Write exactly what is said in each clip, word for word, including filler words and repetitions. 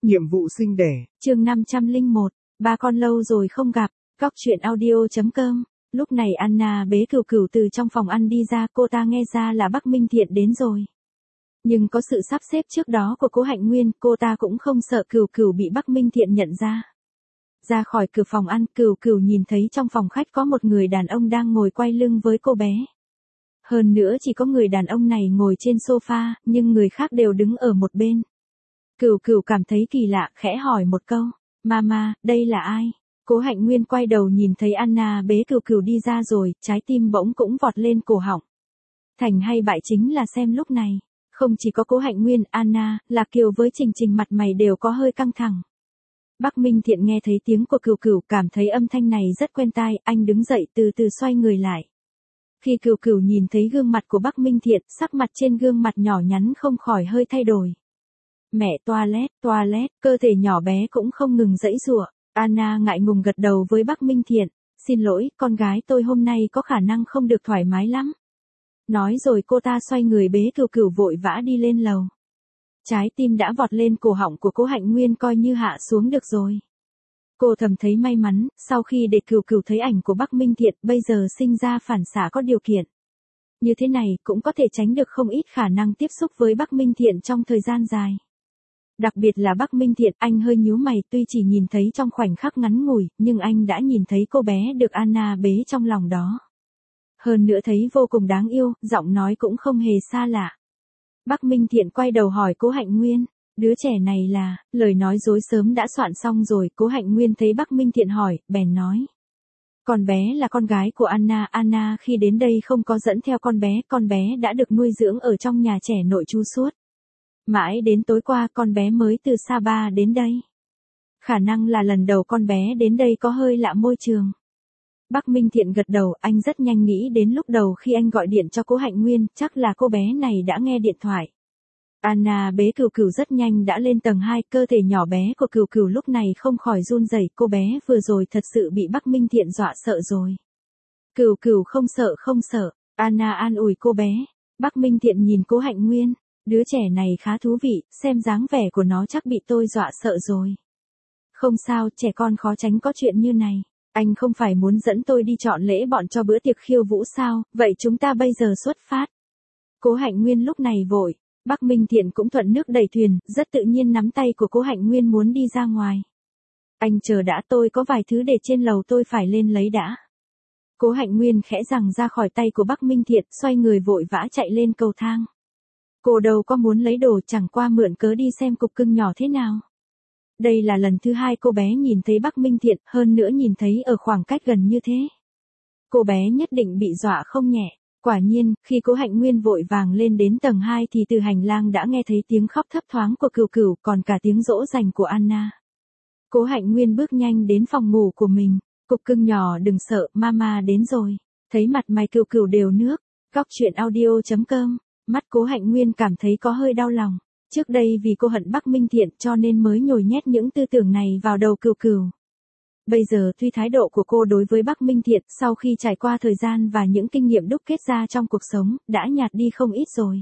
Nhiệm vụ sinh đẻ. Chương năm trăm lẻ một, ba con lâu rồi không gặp. Góc truyện audio.com. Lúc này Anna bế Cửu Cửu từ trong phòng ăn đi ra, cô ta nghe ra là Bắc Minh Thiện đến rồi. Nhưng có sự sắp xếp trước đó của Cố Hạnh Nguyên, cô ta cũng không sợ Cửu Cửu bị Bắc Minh Thiện nhận ra. Ra khỏi cửa phòng ăn, Cửu Cửu nhìn thấy trong phòng khách có một người đàn ông đang ngồi quay lưng với cô bé. Hơn nữa chỉ có người đàn ông này ngồi trên sofa, nhưng người khác đều đứng ở một bên. Cửu Cửu cảm thấy kỳ lạ, khẽ hỏi một câu, Mama, đây là ai? Cố Hạnh Nguyên quay đầu nhìn thấy Anna bế Cửu Cửu đi ra rồi, trái tim bỗng cũng vọt lên cổ họng. Thành hay bại chính là xem lúc này. Không chỉ có Cố Hạnh Nguyên, Anna, Lạc Kiều với Trình Trình mặt mày đều có hơi căng thẳng. Bắc Minh Thiện nghe thấy tiếng của Cửu Cửu, cảm thấy âm thanh này rất quen tai, anh đứng dậy từ từ xoay người lại. Khi Cửu Cửu nhìn thấy gương mặt của Bắc Minh Thiện, sắc mặt trên gương mặt nhỏ nhắn không khỏi hơi thay đổi. Mẹ toilet, toilet, cơ thể nhỏ bé cũng không ngừng giãy giụa. Anna ngại ngùng gật đầu với Bắc Minh Thiện, xin lỗi, con gái tôi hôm nay có khả năng không được thoải mái lắm. Nói rồi cô ta xoay người bế Cửu Cửu vội vã đi lên lầu. Trái tim đã vọt lên cổ họng của Cố Hạnh Nguyên coi như hạ xuống được rồi. Cô thầm thấy may mắn, sau khi để Cửu Cửu thấy ảnh của Bắc Minh Thiện, bây giờ sinh ra phản xạ có điều kiện. Như thế này cũng có thể tránh được không ít khả năng tiếp xúc với Bắc Minh Thiện trong thời gian dài. Đặc biệt là Bắc Minh Thiện, anh hơi nhíu mày, tuy chỉ nhìn thấy trong khoảnh khắc ngắn ngủi, nhưng anh đã nhìn thấy cô bé được Anna bế trong lòng đó. Hơn nữa thấy vô cùng đáng yêu, giọng nói cũng không hề xa lạ. Bắc Minh Thiện quay đầu hỏi Cố Hạnh Nguyên, đứa trẻ này là, lời nói dối sớm đã soạn xong rồi. Cố Hạnh Nguyên thấy Bắc Minh Thiện hỏi, bèn nói. Con bé là con gái của Anna, Anna khi đến đây không có dẫn theo con bé, con bé đã được nuôi dưỡng ở trong nhà trẻ nội trú suốt. Mãi đến tối qua con bé mới từ Sapa đến đây. Khả năng là lần đầu con bé đến đây có hơi lạ môi trường. Bắc Minh Thiện gật đầu, anh rất nhanh nghĩ đến lúc đầu khi anh gọi điện cho Cố Hạnh Nguyên, chắc là cô bé này đã nghe điện thoại. Anna bế Cửu Cửu rất nhanh đã lên tầng hai, cơ thể nhỏ bé của Cửu Cửu lúc này không khỏi run rẩy, cô bé vừa rồi thật sự bị Bắc Minh Thiện dọa sợ rồi. Cửu Cửu không sợ không sợ, Anna an ủi cô bé. Bắc Minh Thiện nhìn Cố Hạnh Nguyên, đứa trẻ này khá thú vị, xem dáng vẻ của nó chắc bị tôi dọa sợ rồi. Không sao, trẻ con khó tránh có chuyện như này. Anh không phải muốn dẫn tôi đi chọn lễ bọn cho bữa tiệc khiêu vũ sao, vậy chúng ta bây giờ xuất phát. Cố Hạnh Nguyên lúc này vội, Bắc Minh Thiện cũng thuận nước đẩy thuyền, rất tự nhiên nắm tay của Cố Hạnh Nguyên muốn đi ra ngoài. Anh chờ đã, tôi có vài thứ để trên lầu tôi phải lên lấy đã. Cố Hạnh Nguyên khẽ rằng ra khỏi tay của Bắc Minh Thiện, xoay người vội vã chạy lên cầu thang. Cô đâu có muốn lấy đồ, chẳng qua mượn cớ đi xem cục cưng nhỏ thế nào. Đây là lần thứ hai cô bé nhìn thấy Bắc Minh Thiện, hơn nữa nhìn thấy ở khoảng cách gần như thế. Cô bé nhất định bị dọa không nhẹ. Quả nhiên, khi Cố Hạnh Nguyên vội vàng lên đến tầng hai thì từ hành lang đã nghe thấy tiếng khóc thấp thoáng của Cửu Cửu, còn cả tiếng dỗ dành của Anna. Cố Hạnh Nguyên bước nhanh đến phòng ngủ của mình. Cục cưng nhỏ đừng sợ, mama đến rồi. Thấy mặt mày Cửu Cửu đều nước. Góc truyện audio.com. Mắt Cố Hạnh Nguyên cảm thấy có hơi đau lòng. Trước đây vì cô hận Bắc Minh Thiện cho nên mới nhồi nhét những tư tưởng này vào đầu Cửu Cửu. Bây giờ tuy thái độ của cô đối với Bắc Minh Thiện sau khi trải qua thời gian và những kinh nghiệm đúc kết ra trong cuộc sống, đã nhạt đi không ít rồi.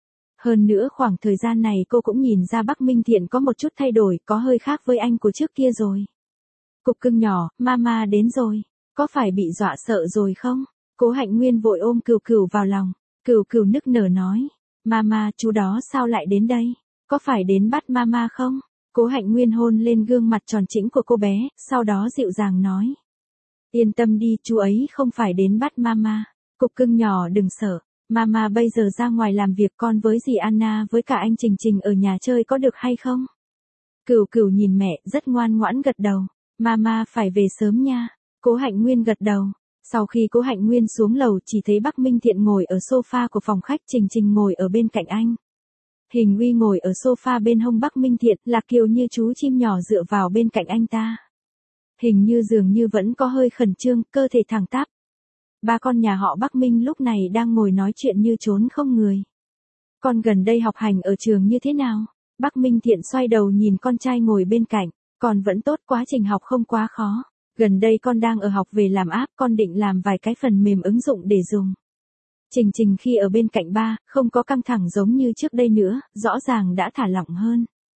Hơn nữa khoảng thời gian này cô cũng nhìn ra Bắc Minh Thiện có một chút thay đổi, có hơi khác với anh của trước kia rồi. Cục cưng nhỏ, mama đến rồi. Có phải bị dọa sợ rồi không? Cố Hạnh Nguyên vội ôm Cửu Cửu vào lòng. Cửu Cửu nức nở nói. Mama, chú đó sao lại đến đây? Có phải đến bắt mama không? Cố Hạnh Nguyên hôn lên gương mặt tròn trĩnh của cô bé, sau đó dịu dàng nói. Yên tâm đi, chú ấy không phải đến bắt mama. Cục cưng nhỏ đừng sợ. Mama bây giờ ra ngoài làm việc, con với dì Anna với cả anh Trình Trình ở nhà chơi có được hay không? Cửu Cửu nhìn mẹ, rất ngoan ngoãn gật đầu. Mama phải về sớm nha. Cố Hạnh Nguyên gật đầu. Sau khi Cố Hạnh Nguyên xuống lầu chỉ thấy Bắc Minh Thiện ngồi ở sofa của phòng khách, Trình Trình ngồi ở bên cạnh anh. Hình Uy ngồi ở sofa bên hông Bắc Minh Thiện, Lạc Kiều như chú chim nhỏ dựa vào bên cạnh anh ta. Hình như dường như vẫn có hơi khẩn trương, cơ thể thẳng tắp. Ba con nhà họ Bắc Minh lúc này đang ngồi nói chuyện như trốn không người. Con gần đây học hành ở trường như thế nào? Bắc Minh Thiện xoay đầu nhìn con trai ngồi bên cạnh. Con vẫn tốt, quá trình học không quá khó. Gần đây con đang ở học về làm app, con định làm vài cái phần mềm ứng dụng để dùng. Trình Trình khi ở bên cạnh ba, không có căng thẳng giống như trước đây nữa, rõ ràng đã thả lỏng hơn.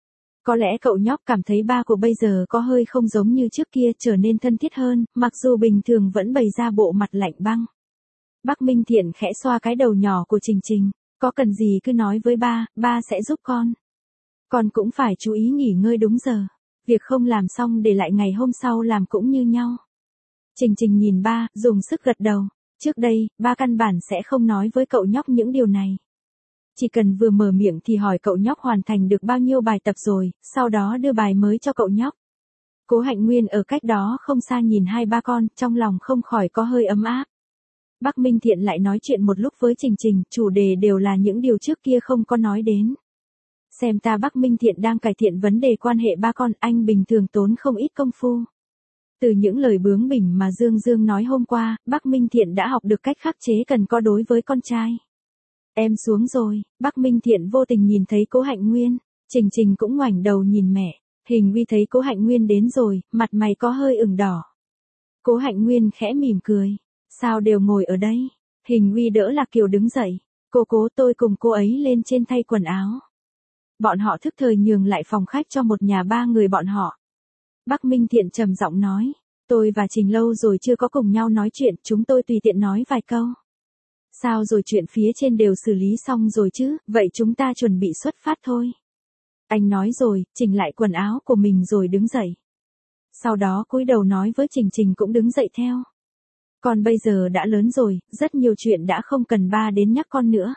Có lẽ cậu nhóc cảm thấy ba của bây giờ có hơi không giống như trước kia, trở nên thân thiết hơn, mặc dù bình thường vẫn bày ra bộ mặt lạnh băng. Bắc Minh Thiện khẽ xoa cái đầu nhỏ của Trình Trình, có cần gì cứ nói với ba, ba sẽ giúp con. Con cũng phải chú ý nghỉ ngơi đúng giờ, việc không làm xong để lại ngày hôm sau làm cũng như nhau. Trình Trình nhìn ba, dùng sức gật đầu, trước đây, ba căn bản sẽ không nói với cậu nhóc những điều này. Chỉ cần vừa mở miệng thì hỏi cậu nhóc hoàn thành được bao nhiêu bài tập rồi, sau đó đưa bài mới cho cậu nhóc. Cố Hạnh Nguyên ở cách đó không xa nhìn hai ba con, trong lòng không khỏi có hơi ấm áp. Bắc Minh Thiện lại nói chuyện một lúc với Trình Trình, chủ đề đều là những điều trước kia không có nói đến. Xem ta Bắc Minh Thiện đang cải thiện vấn đề quan hệ ba con, anh bình thường tốn không ít công phu. Từ những lời bướng bỉnh mà Dương Dương nói hôm qua, Bắc Minh Thiện đã học được cách khắc chế cần có đối với con trai. Em xuống rồi, Bắc Minh Thiện vô tình nhìn thấy Cố Hạnh Nguyên, Trình Trình cũng ngoảnh đầu nhìn mẹ, Hình Uy thấy Cố Hạnh Nguyên đến rồi, mặt mày có hơi ửng đỏ. Cố Hạnh Nguyên khẽ mỉm cười, sao đều ngồi ở đây, Hình Uy đỡ Lạc Kiều đứng dậy, cô Cố tôi cùng cô ấy lên trên thay quần áo. Bọn họ thức thời nhường lại phòng khách cho một nhà ba người bọn họ. Bắc Minh Thiện trầm giọng nói, tôi và Trình lâu rồi chưa có cùng nhau nói chuyện, chúng tôi tùy tiện nói vài câu. Sao rồi, chuyện phía trên đều xử lý xong rồi chứ, vậy chúng ta chuẩn bị xuất phát thôi. Anh nói rồi, chỉnh lại quần áo của mình rồi đứng dậy. Sau đó cúi đầu nói với Trình Trình cũng đứng dậy theo. Con bây giờ đã lớn rồi, rất nhiều chuyện đã không cần ba đến nhắc con nữa.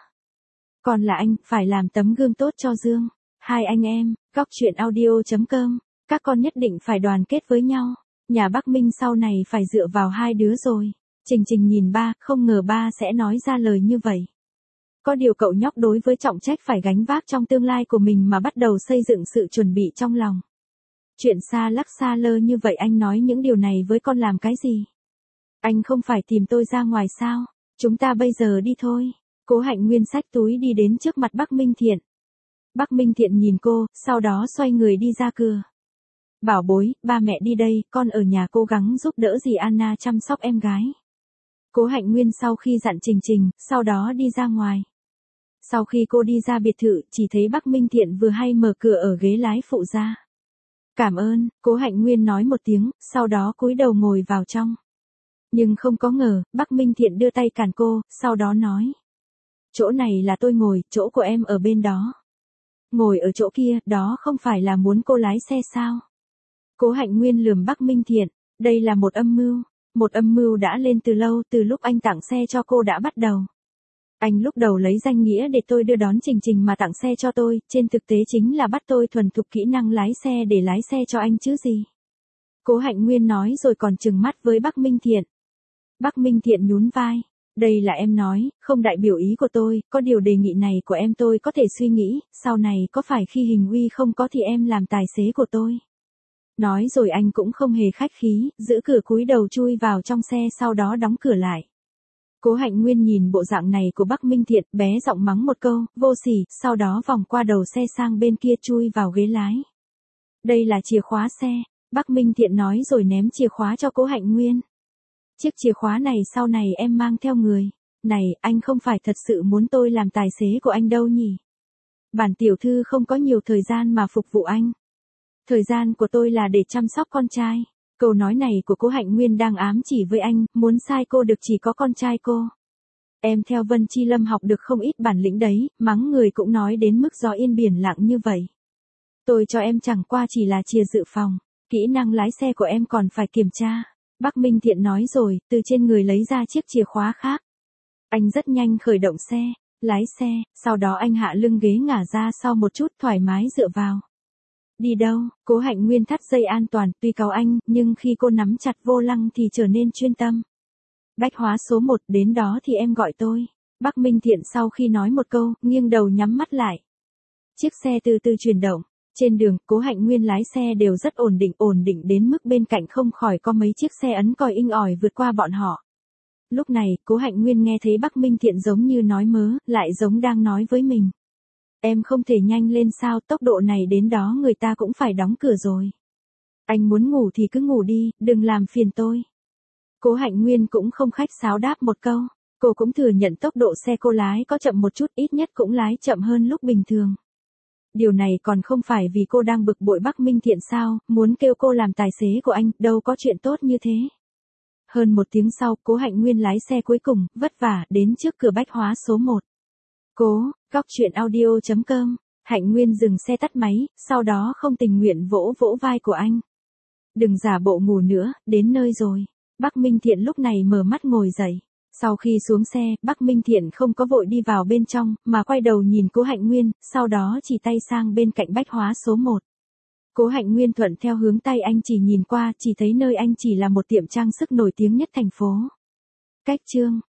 Con là anh, phải làm tấm gương tốt cho Dương. Hai anh em, góc truyện audio chấm com, các con nhất định phải đoàn kết với nhau. Nhà Bắc Minh sau này phải dựa vào hai đứa rồi. Trình Trình nhìn ba, không ngờ ba sẽ nói ra lời như vậy. Có điều cậu nhóc đối với trọng trách phải gánh vác trong tương lai của mình mà bắt đầu xây dựng sự chuẩn bị trong lòng. Chuyện xa lắc xa lơ như vậy, anh nói những điều này với con làm cái gì? Anh không phải tìm tôi ra ngoài sao? Chúng ta bây giờ đi thôi. Cố Hạnh Nguyên xách túi đi đến trước mặt Bắc Minh Thiện. Bắc Minh Thiện nhìn cô, sau đó xoay người đi ra cửa. Bảo bối, ba mẹ đi đây, con ở nhà cố gắng giúp đỡ dì Anna chăm sóc em gái. Cố Hạnh Nguyên sau khi dặn Trình Trình, sau đó đi ra ngoài. Sau khi cô đi ra biệt thự, chỉ thấy Bắc Minh Thiện vừa hay mở cửa ở ghế lái phụ ra. Cảm ơn, Cố Hạnh Nguyên nói một tiếng, sau đó cúi đầu ngồi vào trong. Nhưng không có ngờ, Bắc Minh Thiện đưa tay cản cô, sau đó nói. Chỗ này là tôi ngồi, chỗ của em ở bên đó. Ngồi ở chỗ kia, đó không phải là muốn cô lái xe sao? Cố Hạnh Nguyên lườm Bắc Minh Thiện, đây là một âm mưu. Một âm mưu đã lên từ lâu, từ lúc anh tặng xe cho cô đã bắt đầu. Anh lúc đầu lấy danh nghĩa để tôi đưa đón Trình Trình mà tặng xe cho tôi, trên thực tế chính là bắt tôi thuần thục kỹ năng lái xe để lái xe cho anh chứ gì. Cố Hạnh Nguyên nói rồi còn trừng mắt với Bắc Minh Thiện. Bắc Minh Thiện nhún vai. Đây là em nói, không đại biểu ý của tôi, có điều đề nghị này của em tôi có thể suy nghĩ, sau này có phải khi Hình Uy không có thì em làm tài xế của tôi. Nói rồi anh cũng không hề khách khí, giữ cửa cúi đầu chui vào trong xe sau đó đóng cửa lại. Cố Hạnh Nguyên nhìn bộ dạng này của Bắc Minh Thiện, bé giọng mắng một câu, vô sỉ, sau đó vòng qua đầu xe sang bên kia chui vào ghế lái. Đây là chìa khóa xe, Bắc Minh Thiện nói rồi ném chìa khóa cho Cố Hạnh Nguyên. Chiếc chìa khóa này sau này em mang theo người. Này, anh không phải thật sự muốn tôi làm tài xế của anh đâu nhỉ? Bản tiểu thư không có nhiều thời gian mà phục vụ anh. Thời gian của tôi là để chăm sóc con trai. Câu nói này của Cố Hạnh Nguyên đang ám chỉ với anh, muốn sai cô được chỉ có con trai cô. Em theo Vân Chi Lâm học được không ít bản lĩnh đấy, mắng người cũng nói đến mức gió yên biển lặng như vậy. Tôi cho em chẳng qua chỉ là chìa dự phòng, kỹ năng lái xe của em còn phải kiểm tra. Bắc Minh Thiện nói rồi, từ trên người lấy ra chiếc chìa khóa khác. Anh rất nhanh khởi động xe, lái xe, sau đó anh hạ lưng ghế ngả ra sau một chút thoải mái dựa vào. Đi đâu? Cố Hạnh Nguyên thắt dây an toàn, tuy cáu anh, nhưng khi cô nắm chặt vô lăng thì trở nên chuyên tâm. Bách hóa số một, đến đó thì em gọi tôi. Bắc Minh Thiện sau khi nói một câu, nghiêng đầu nhắm mắt lại. Chiếc xe từ từ chuyển động. Trên đường, Cố Hạnh Nguyên lái xe đều rất ổn định, ổn định đến mức bên cạnh không khỏi có mấy chiếc xe ấn còi inh ỏi vượt qua bọn họ. Lúc này, Cố Hạnh Nguyên nghe thấy Bắc Minh Thiện giống như nói mớ, lại giống đang nói với mình. Em không thể nhanh lên sao, tốc độ này đến đó người ta cũng phải đóng cửa rồi. Anh muốn ngủ thì cứ ngủ đi, đừng làm phiền tôi. Cố Hạnh Nguyên cũng không khách sáo đáp một câu, cô cũng thừa nhận tốc độ xe cô lái có chậm một chút, ít nhất cũng lái chậm hơn lúc bình thường. Điều này còn không phải vì cô đang bực bội Bắc Minh Thiện sao, muốn kêu cô làm tài xế của anh, đâu có chuyện tốt như thế. Hơn một tiếng sau, Cố Hạnh Nguyên lái xe cuối cùng, vất vả, đến trước cửa bách hóa số một. Cố, cóc truyện audio chấm com, Hạnh Nguyên dừng xe tắt máy, sau đó không tình nguyện vỗ vỗ vai của anh. Đừng giả bộ ngủ nữa, đến nơi rồi. Bắc Minh Thiện lúc này mở mắt ngồi dậy. Sau khi xuống xe, Bắc Minh Thiện không có vội đi vào bên trong, mà quay đầu nhìn Cố Hạnh Nguyên, sau đó chỉ tay sang bên cạnh bách hóa số một. Cố Hạnh Nguyên thuận theo hướng tay anh chỉ nhìn qua, chỉ thấy nơi anh chỉ là một tiệm trang sức nổi tiếng nhất thành phố. Cách chương